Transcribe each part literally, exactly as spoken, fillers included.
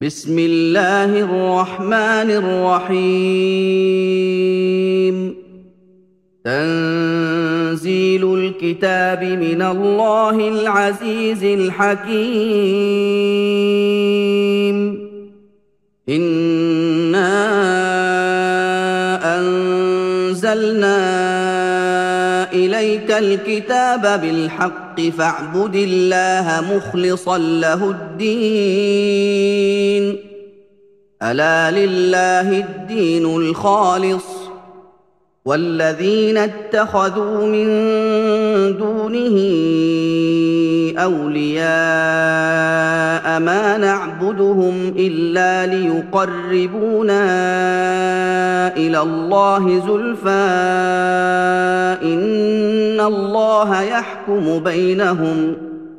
بسم الله الرحمن الرحيم تنزيل الكتاب من الله العزيز الحكيم إنا أنزلنا إليك الكتاب بالحق فاعبد الله مخلصا له الدين ألا لله الدين الخالص والذين اتخذوا من دونه أولياء ما نعبدهم إلا ليقربونا إلى الله زلفى إن الله يحكم بينهم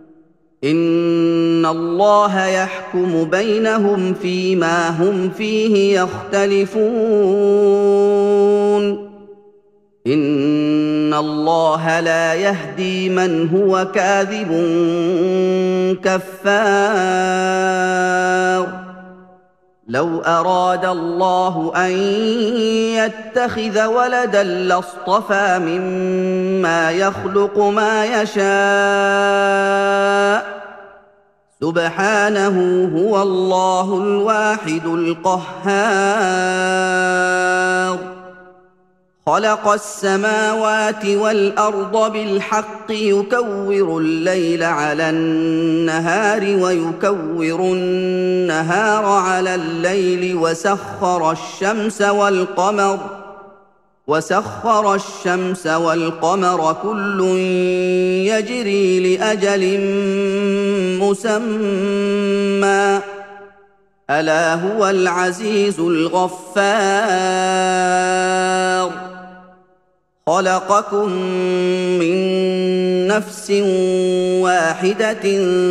إن الله يحكم بينهم فيما هم فيه يختلفون إن الله لا يهدي من هو كاذب كفار لو أراد الله أن يتخذ ولدا لاصطفى مما يخلق ما يشاء سبحانه هو الله الواحد القهار خلق السماوات والأرض بالحق يكور الليل على النهار ويكور النهار على الليل وسخر الشمس والقمر وسخر الشمس والقمر كل يجري لأجل مسمى ألا هو العزيز الغفار خلقكم من نفس واحدة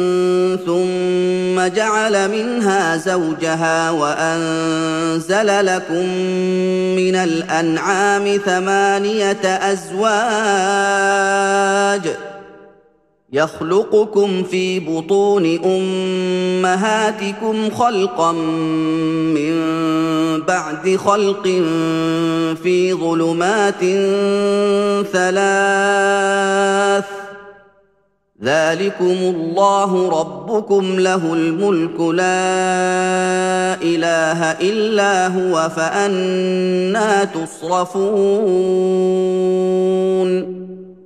ثم جعل منها زوجها وأنزل لكم من الأنعام ثمانية أزواج يخلقكم في بطون أمهاتكم خلقا من بعد خلق في ظلمات ثلاث ذلكم الله ربكم له الملك لا إله إلا هو فأنى تصرفون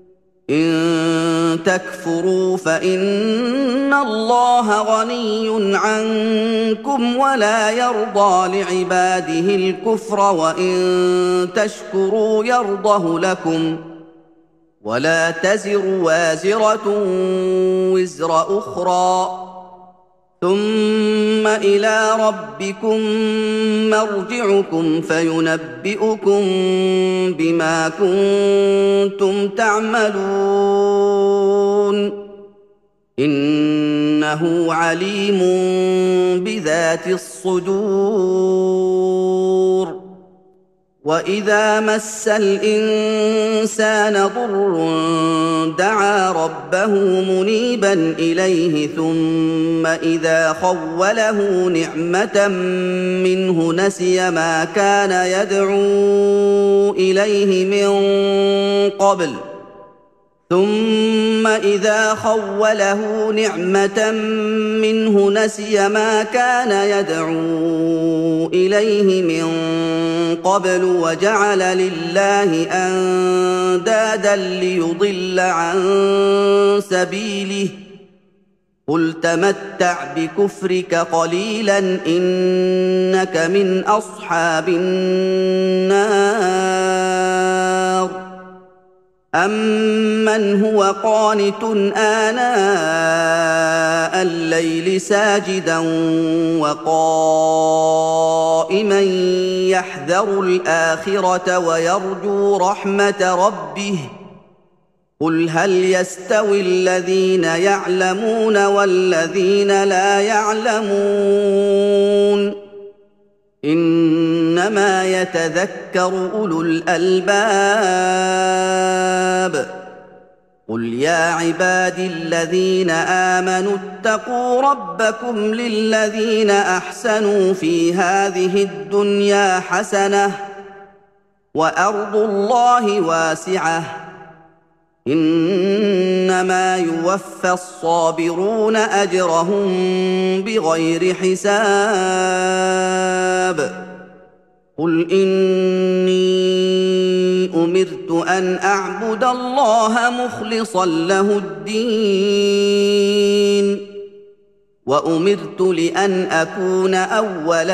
إن تكفروا فإن الله غني عنكم ولا يرضى لعباده الكفر وإن تشكروا يرضه لكم ولا تزر وازرة وزر أخرى ثم إلى ربكم مرجعكم فينبئكم بما كنتم تعملون إنه عليم بذات الصدور وإذا مس الإنسان ضر دعا ربه منيبا إليه ثم إذا خوله نعمة منه نسي ما كان يدعو إليه من قبل ثم إذا خوله نعمة منه نسي ما كان يدعو إليه من قبل وجعل لله أندادا ليضل عن سبيله قل تمتع بكفرك قليلا إنك من أصحاب النار أمن هو قانت آناء الليل ساجدا وقائما يحذر الآخرة ويرجو رحمة ربه قل هل يستوي الذين يعلمون والذين لا يعلمون إنما يتذكر أولو الألباب قل يا عبادي الذين آمنوا اتقوا ربكم للذين أحسنوا في هذه الدنيا حسنة وأرض الله واسعة إنما يوفى الصابرون أجرهم بغير حساب قل إني أمرت أن أعبد الله مخلصا له الدين وأمرت لأن أكون أول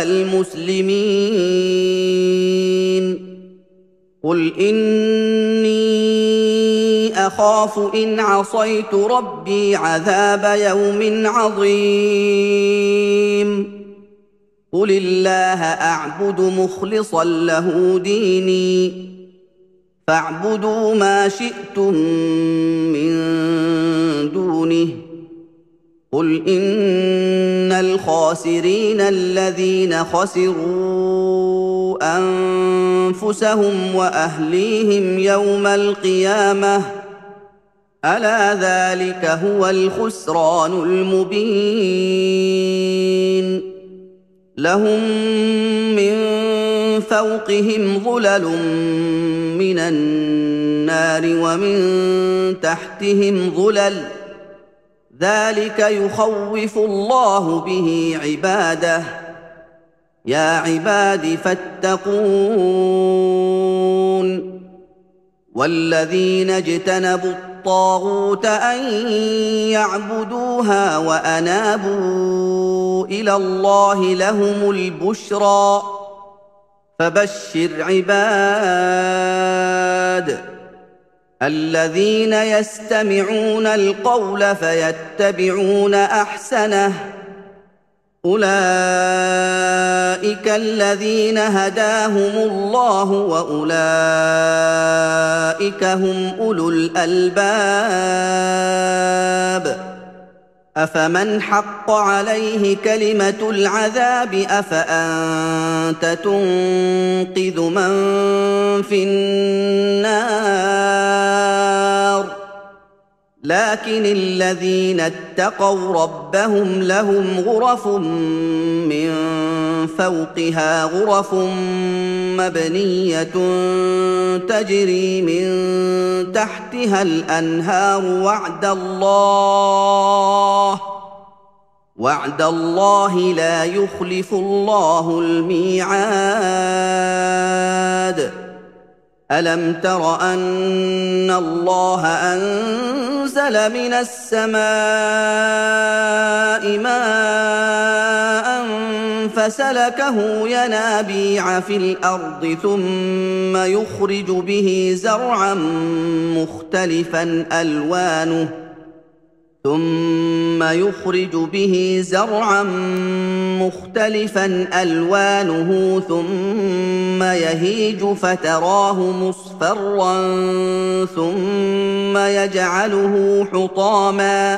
المسلمين قل إني أخاف إن عصيت ربي عذاب يوم عظيم قل الله أعبد مخلصا له ديني فاعبدوا ما شئتم من دونه قل إن الخاسرين الذين خسروا أنفسهم وأهليهم يوم القيامة ألا ذلك هو الخسران المبين لهم من فوقهم ظلل من النار ومن تحتهم ظلل ذلك يخوف الله به عباده يا عباد فاتقون والذين اجتنبوا الطاغوت أن يعبدوها وأنابوا إلى الله لهم البشرى فبشر عباد الذين يستمعون القول فيتبعون أحسنه أولئك الذين هداهم الله وأولئك هم أولو الألباب أفمن حق عليه كلمة العذاب أفأنت تنقذ من في النار لكن الذين اتقوا ربهم لهم غرف من فوقها غرف مبنية تجري من تحتها الأنهار وعد الله وعد الله لا يخلف الله الميعاد ألم تر أن الله أنزل من السماء ماء فسلكه ينابيع في الأرض ثم يخرج به زرعا مختلفا ألوانه ثم يخرج به زرعا مختلفا ألوانه ثم يهيج فتراه مصفرا ثم يجعله حطاما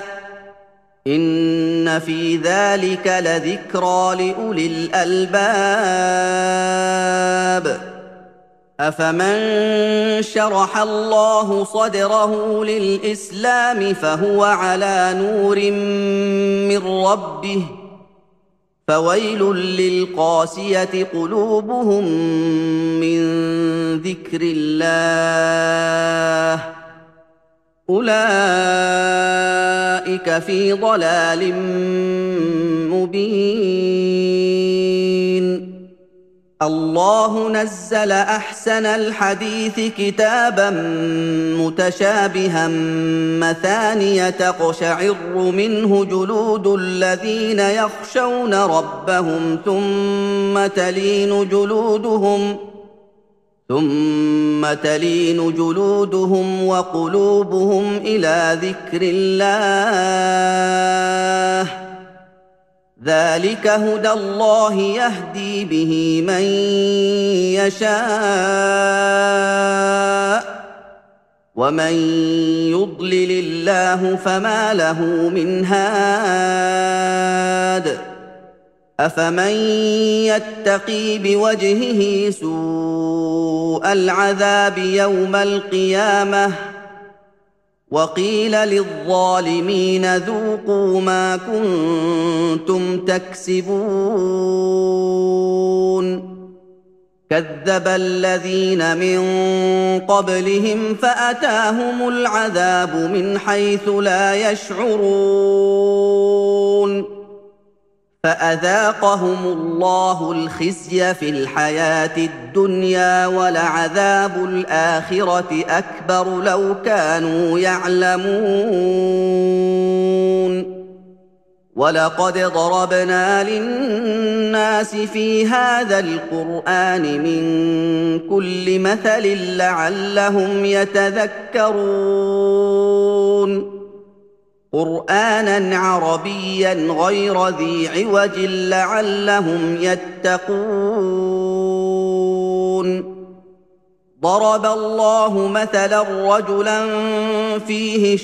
إن في ذلك لذكرى لأولي الألباب أفمن شرح الله صدره للإسلام فهو على نور من ربه فويل للقاسية قلوبهم من ذكر الله أولئك في ضلال مبين الله نزل أحسن الحديث كتابا متشابها مثانية تقشعر منه جلود الذين يخشون ربهم ثم تلين جلودهم ثم تلين جلودهم وقلوبهم إلى ذكر الله ذلك هدى الله يهدي به من يشاء ومن يضلل الله فما له من هاد أفمن يتقي بوجهه سوء العذاب يوم القيامة وقيل للظالمين ذوقوا ما كنتم تكسبون كذب الذين من قبلهم فأتاهم العذاب من حيث لا يشعرون فأذاقهم الله الخزي في الحياة الدنيا ولعذاب الآخرة أكبر لو كانوا يعلمون ولقد ضربنا للناس في هذا القرآن من كل مثل لعلهم يتذكرون قرآناً عربياً غير ذي عوج لعلهم يتقون ضرب الله مثلاً رجلاً فيه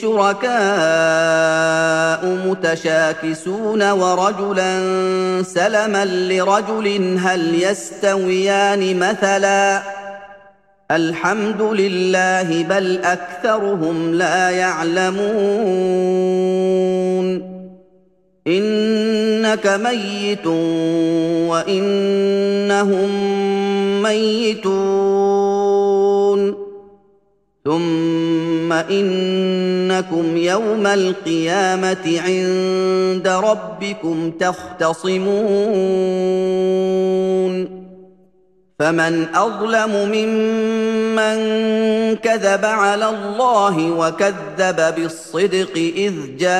شركاء متشاكسون ورجلاً سلماً لرجل هل يستويان مثلاً الحمد لله بل أكثرهم لا يعلمون إنك ميت وإنهم ميتون ثم إنكم يوم القيامة عند ربكم تختصمون فمن أظلم ممن كذب على الله وكذب بالصدق إذ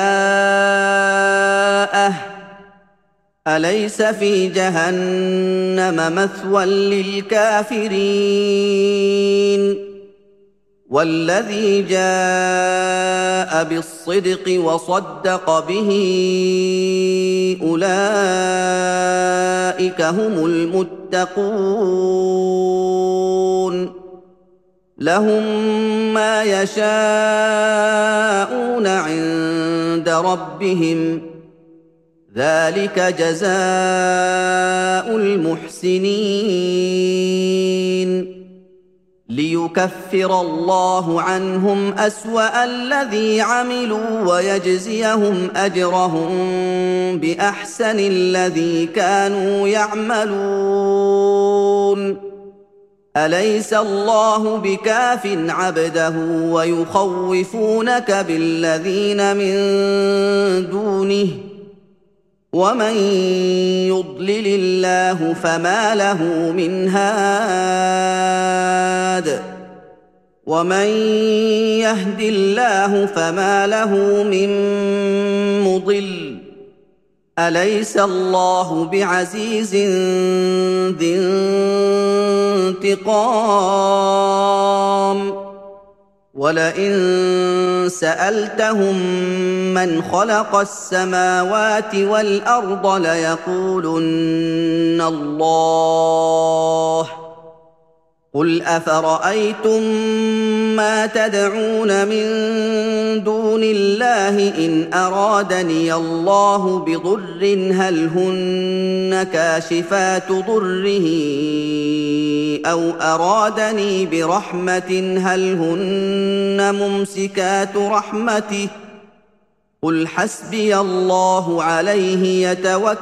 جاءه أليس في جهنم مثوى للكافرين والذي جاء بالصدق وصدق به أولئك هم المتقون لهم ما يشاءون عند ربهم ذلك جزاء المحسنين ليكفر الله عنهم أسوأ الذي عملوا ويجزيهم أجرهم بأحسن الذي كانوا يعملون أليس الله بكاف عبده ويخوفونك بالذين من دونه ومن يضلل الله فما له من هاد ومن يهد الله فما له من مضل أليس الله بعزيز ذي انتقام ولئن سألتهم من خلق السماوات والأرض ليقولن الله قل أفرأيتم ما تدعون من دون الله إن أرادني الله بضر هل هن كاشفات ضره أو أرادني برحمة هل هن ممسكات رحمته قل حسبي الله عليه يتوكل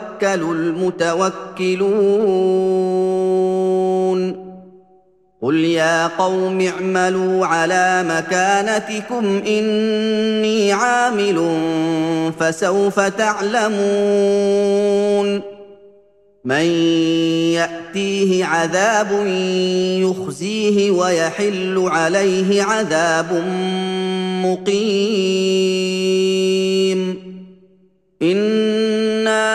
المتوكلون قل يا قوم اعملوا على مكانتكم إني عامل فسوف تعلمون من يأتيه عذاب يخزيه ويحل عليه عذاب مقيم إنا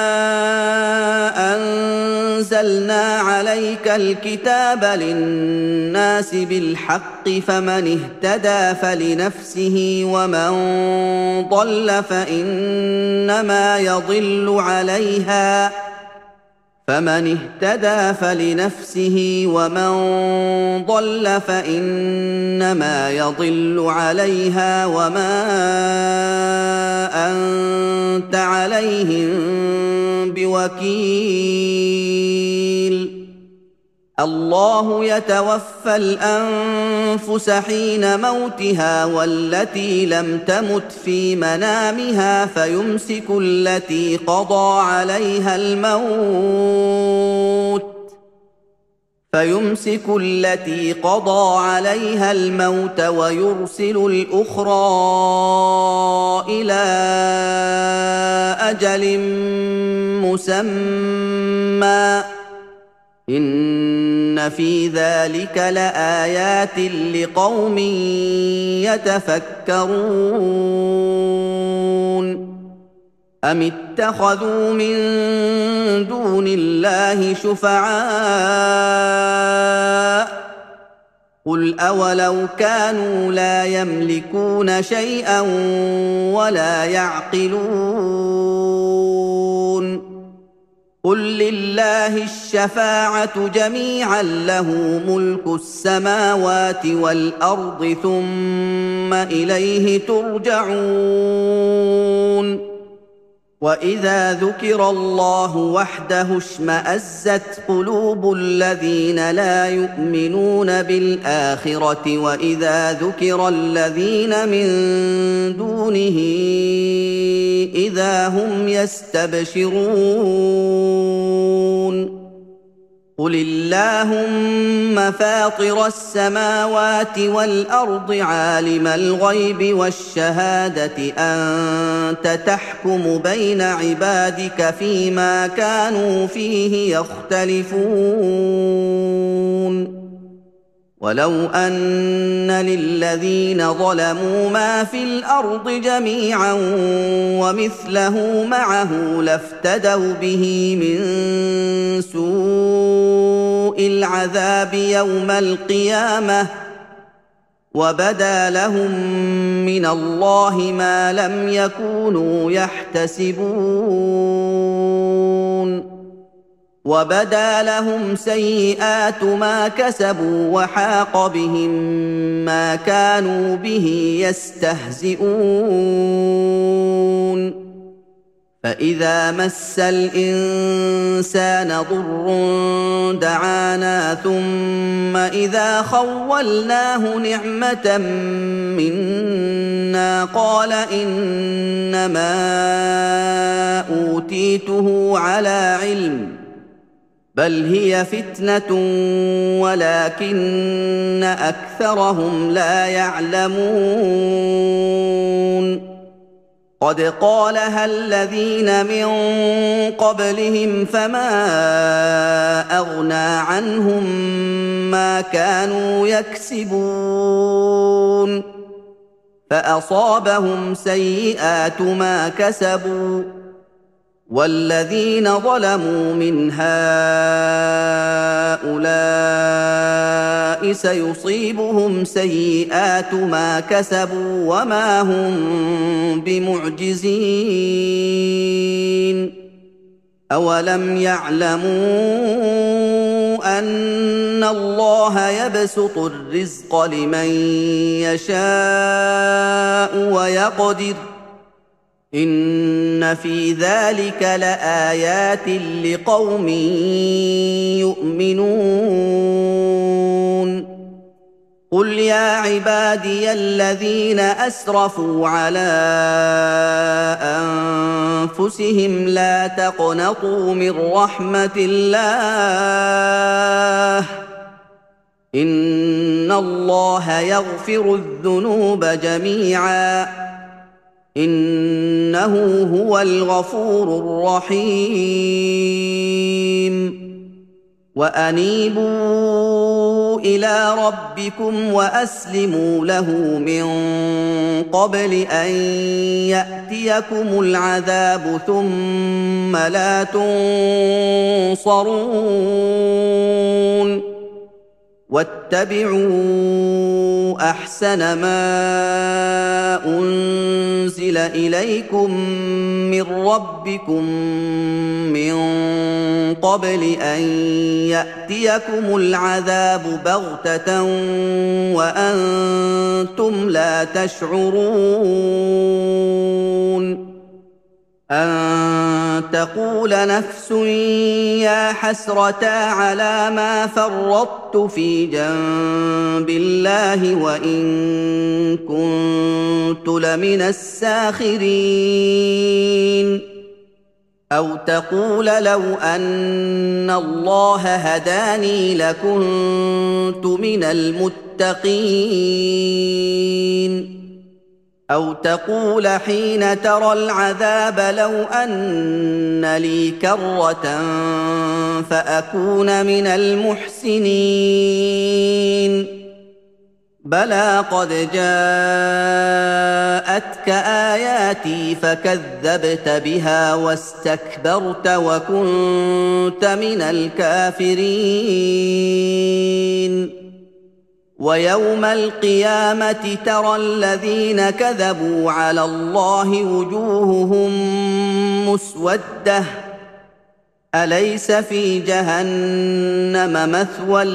أنزلنا عليك الكتاب للناس بالحق فمن اهتدى فلنفسه ومن ضل فإنما يضل عليها فمن اهتدى فلنفسه ومن ضل فإنما يضل عليها وما أنت عليهم بوكيل الله يتوفى الأنفس حين موتها والتي لم تمت في منامها فيمسك التي قضى عليها الموت فيمسك التي قضى عليها الموت ويرسل الأخرى إلى أجل مسمى إن في ذلك لآيات لقوم يتفكرون أم اتخذوا من دون الله شفعاء قل أولو كانوا لا يملكون شيئا ولا يعقلون قل لله الشفاعة جميعا له ملك السماوات والأرض ثم إليه ترجعون وإذا ذكر الله وحده اشمأزت قلوب الذين لا يؤمنون بالآخرة وإذا ذكر الذين من دونه إذا هم يستبشرون قل اللهم فاطر السماوات والأرض عالم الغيب والشهادة أنت تحكم بين عبادك فيما كانوا فيه يختلفون ولو أن للذين ظلموا ما في الأرض جميعا ومثله معه لافتدوا به من سوء العذاب يوم القيامة وبدا لهم من الله ما لم يكونوا يحتسبون وبدا لهم سيئات ما كسبوا وحاق بهم ما كانوا به يستهزئون فإذا مس الإنسان ضر دعانا ثم إذا خولناه نعمة منا قال إنما أوتيته على علم بل هي فتنة ولكن أكثرهم لا يعلمون قد قالها الذين من قبلهم فما أغنى عنهم ما كانوا يكسبون فأصابهم سيئات ما كسبوا والذين ظلموا من هؤلاء سيصيبهم سيئات ما كسبوا وما هم بمعجزين أولم يعلموا أن الله يبسط الرزق لمن يشاء ويقدر إن في ذلك لآيات لقوم يؤمنون قل يا عبادي الذين أسرفوا على أنفسهم لا تقنطوا من رحمة الله إن الله يغفر الذنوب جميعا إنه هو الغفور الرحيم وأنيبوا إلى ربكم وأسلموا له من قبل أن يأتيكم العذاب ثم لا تنصرون واتبعوا أحسن ما أنزل إليكم من ربكم من قبل أن يأتيكم العذاب بغتة وأنتم لا تشعرون أن تقول نفس يا حسرتا على ما فرطت في جنب الله وإن كنت لمن الساخرين أو تقول لو أن الله هداني لكنت من المتقين أو تقول حين ترى العذاب لو أن لي كرة فأكون من المحسنين بلى قد جاءتك آياتي فكذبت بها واستكبرت وكنت من الكافرين ويوم القيامة ترى الذين كذبوا على الله وجوههم مسودة أليس في جهنم مثوى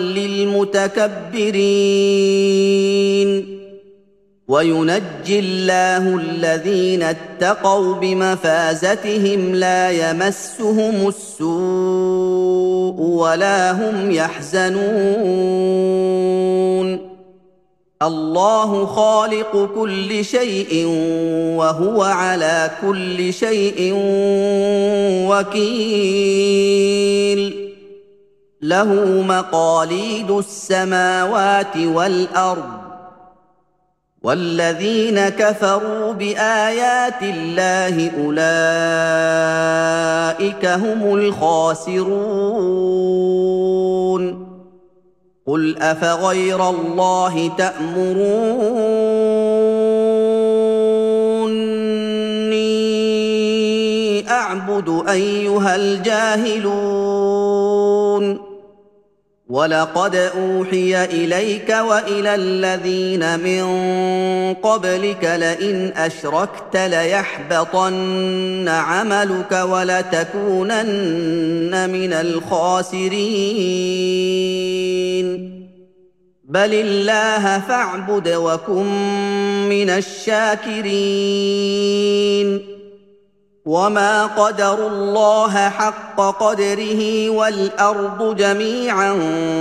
للمتكبرين وينجي الله الذين اتقوا بمفازتهم لا يمسهم السوء ولا هم يحزنون الله خالق كل شيء وهو على كل شيء وكيل له مقاليد السماوات والأرض والذين كفروا بآيات الله أولئك هم الخاسرون قل أفغير الله تأمروني أعبد أيها الجاهلون ولقد أوحي إليك وإلى الذين من قبلك لئن أشركت ليحبطن عملك ولتكونن من الخاسرين بل الله فاعبد وكن من الشاكرين وما قدروا الله حق قدره والأرض جميعا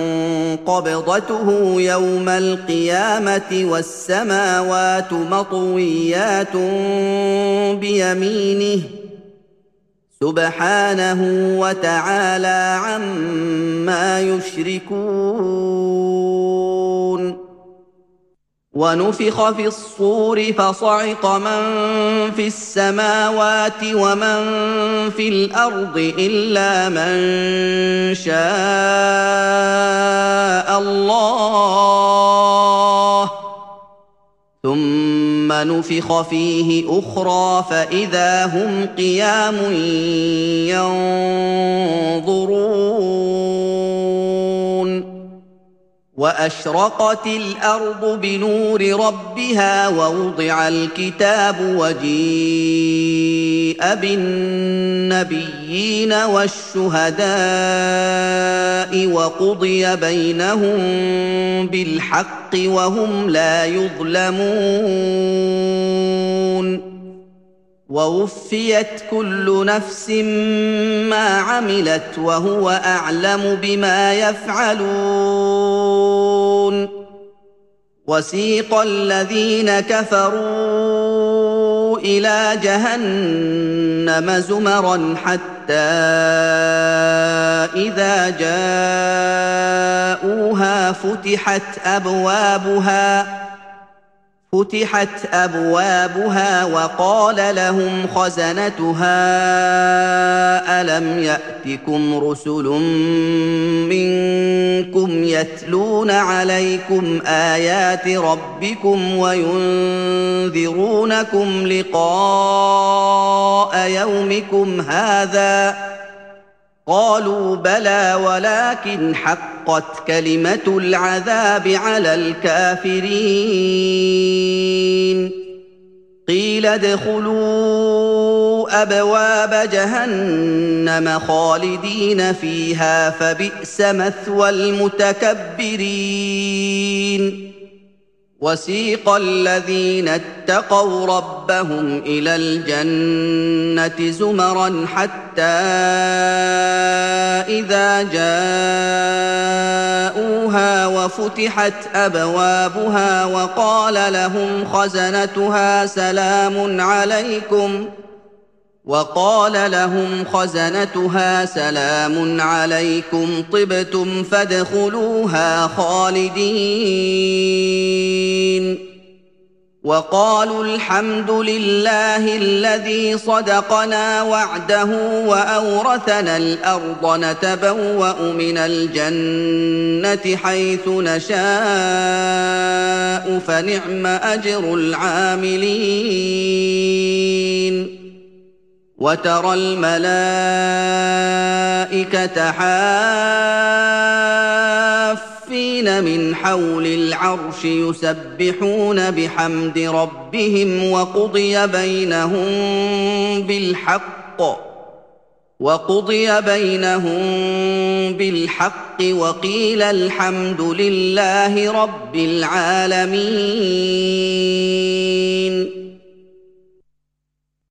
قبضته يوم القيامة والسماوات مطويات بيمينه سبحانه وتعالى عما يشركون ونفخ في الصور فصعق من في السماوات ومن في الأرض إلا من شاء الله ثم نفخ فيه أخرى فإذا هم قيام ينظرون وأشرقت الأرض بنور ربها ووضع الكتاب وجيء بالنبيين والشهداء وقضي بينهم بالحق وهم لا يظلمون ووفيت كل نفس ما عملت وهو أعلم بما يفعلون وسيق الذين كفروا إلى جهنم زمرا حتى إذا جاءوها فتحت أبوابها فتحت أبوابها وقال لهم خزنتها ألم يأتكم رسل منكم يتلون عليكم آيات ربكم وينذرونكم لقاء يومكم هذا قالوا بلى ولكن حقت كلمة العذاب على الكافرين قيل ادخلوا أبواب جهنم خالدين فيها فبئس مثوى المتكبرين وسيق الذين اتقوا ربهم إلى الجنة زمرا حتى إذا جاءوها وفتحت أبوابها وقال لهم خزنتها سلام عليكم وقال لهم خزنتها سلام عليكم طبتم فادخلوها خالدين وقالوا الحمد لله الذي صدقنا وعده وأورثنا الأرض نتبوأ من الجنة حيث نشاء فنعم أجر العاملين وترى الملائكة حافين من حول العرش يسبحون بحمد ربهم وقضي بينهم بالحق وقضي بينهم بالحق وقيل الحمد لله رب العالمين